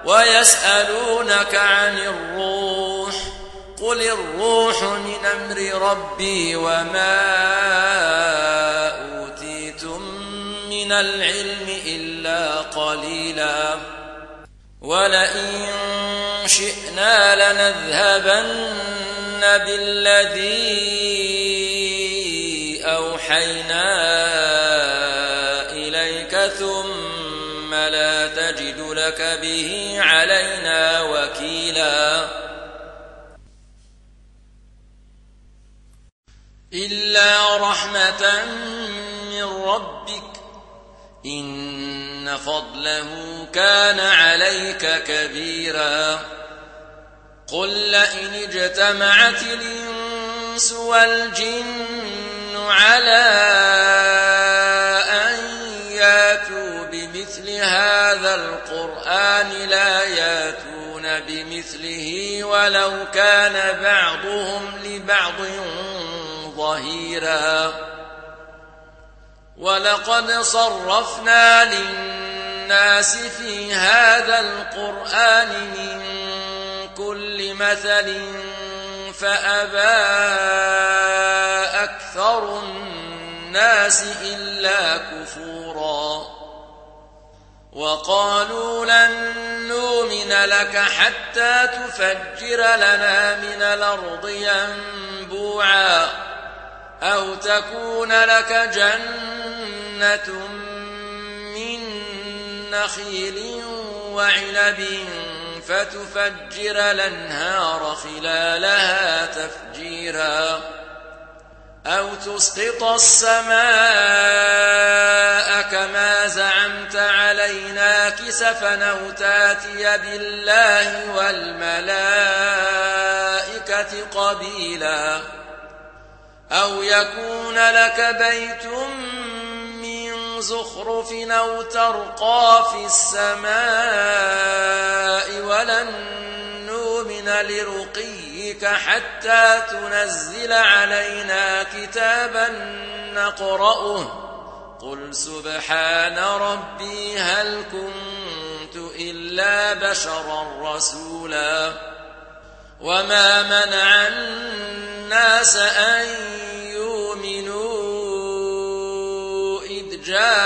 ويسألونك عن الروح قل الروح من أمر ربي وما أوتيتم من العلم إلا قليلا ولئن شئنا لنذهبن بالذي أوحينا إليك ثم لا تجد لك به علينا وكيلا إلا رحمة من ربك إن فضله كان عليك كبيرا قل لئن اجتمعت الإنس والجن على أن ياتوا بمثل هذا القرآن لا ياتون بمثله ولو كان بعضهم لبعض ظهيرا ولقد صرفنا للناس في هذا القرآن من كل مثل فأبى أكثر الناس إلا كفورا وقالوا لن نؤمن لك حتى تفجر لنا من الأرض ينبوعا أو تكون لك جنة من نخيل وعنب فتفجر الأنهار خلالها تفجيرا أو تسقط السماء كما زعمت علينا كسفا أو تاتي بالله والملائكة قبيلا أو يكون لك بيت من زخرف أو ترقى في السماء ولن نؤمن لرقيك حتى تنزل علينا كتابا نقرأه قل سبحان ربي هل كنت إلا بشرا رسولا وما منع الناس أن يؤمنوا إذ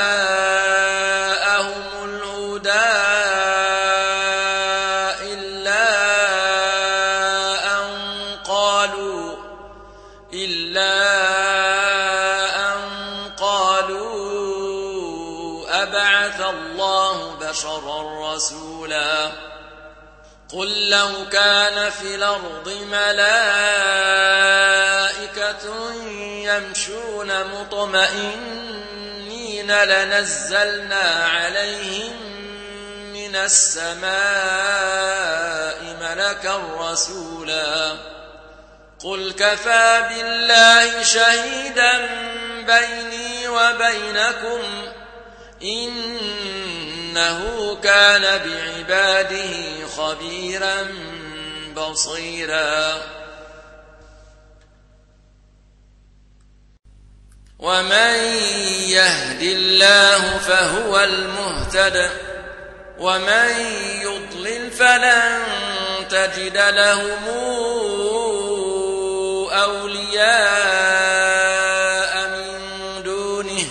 جاءهم الهدى إلا أن قالوا أبعث الله بشرا رسولا قل لو كان في الأرض ملائكة يمشون مطمئنين لنزلنا عليهم من السماء ملكا رسولا قل كفى بالله شهيدا بيني وبينكم إنه كان بعباده خبيرا بصيرا ومن يهد الله فهو المهتد ومن يضلل فلن تجد لهم أولياء من دونه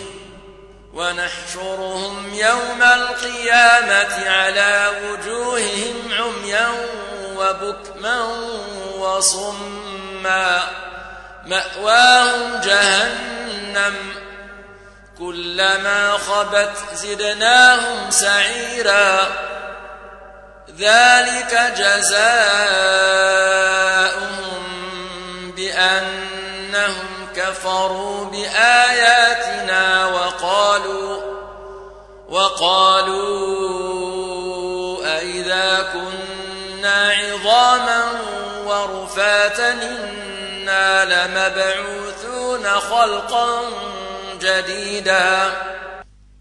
ونحشرهم يوم القيامة على وجوههم عميا وبكما وصما مأواهم جهنم كلما خبت زدناهم سعيرا ذلك جزاؤهم بأنهم كفروا بآياتنا وقالوا أئذا كنا عظاما ورفاتا إنا لمبعوثون خلقا جديدا